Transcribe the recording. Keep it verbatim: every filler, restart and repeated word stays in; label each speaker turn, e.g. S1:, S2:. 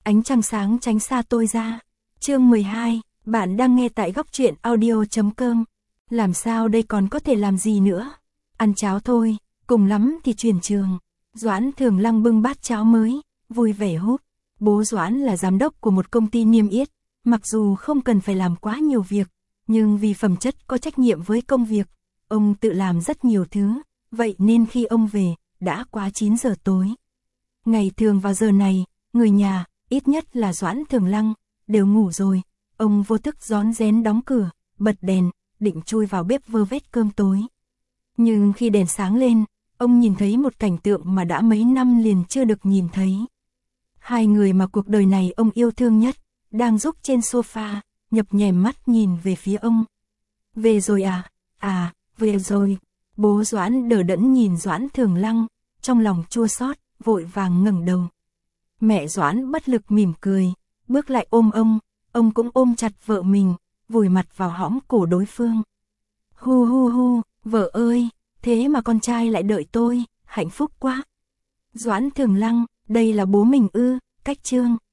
S1: ánh trăng sáng tránh xa tôi ra. Chương mười hai, bạn đang nghe tại góc truyện audio chấm com. Làm sao đây còn có thể làm gì nữa? Ăn cháo thôi, cùng lắm thì chuyển trường. Doãn Thường Lăng bưng bát cháo mới, vui vẻ húp. Bố Doãn là giám đốc của một công ty niêm yết, mặc dù không cần phải làm quá nhiều việc, nhưng vì phẩm chất có trách nhiệm với công việc, ông tự làm rất nhiều thứ, vậy nên khi ông về, đã quá chín giờ tối. Ngày thường vào giờ này, người nhà, ít nhất là Doãn Thường Lăng, đều ngủ rồi, ông vô thức rón rén đóng cửa, bật đèn, định chui vào bếp vơ vét cơm tối. Nhưng khi đèn sáng lên, ông nhìn thấy một cảnh tượng mà đã mấy năm liền chưa được nhìn thấy. Hai người mà cuộc đời này ông yêu thương nhất, đang rúc trên sofa, nhập nhèm mắt nhìn về phía ông. Về rồi à? À, về rồi. Bố Doãn đờ đẫn nhìn Doãn Thường Lăng, trong lòng chua xót, vội vàng ngẩng đầu. Mẹ Doãn bất lực mỉm cười, bước lại ôm ông, ông cũng ôm chặt vợ mình, vùi mặt vào hõm cổ đối phương. Hu hu hu, vợ ơi, thế mà con trai lại đợi tôi, hạnh phúc quá. Doãn Thường Lăng, đây là bố mình ư? Cách Trương,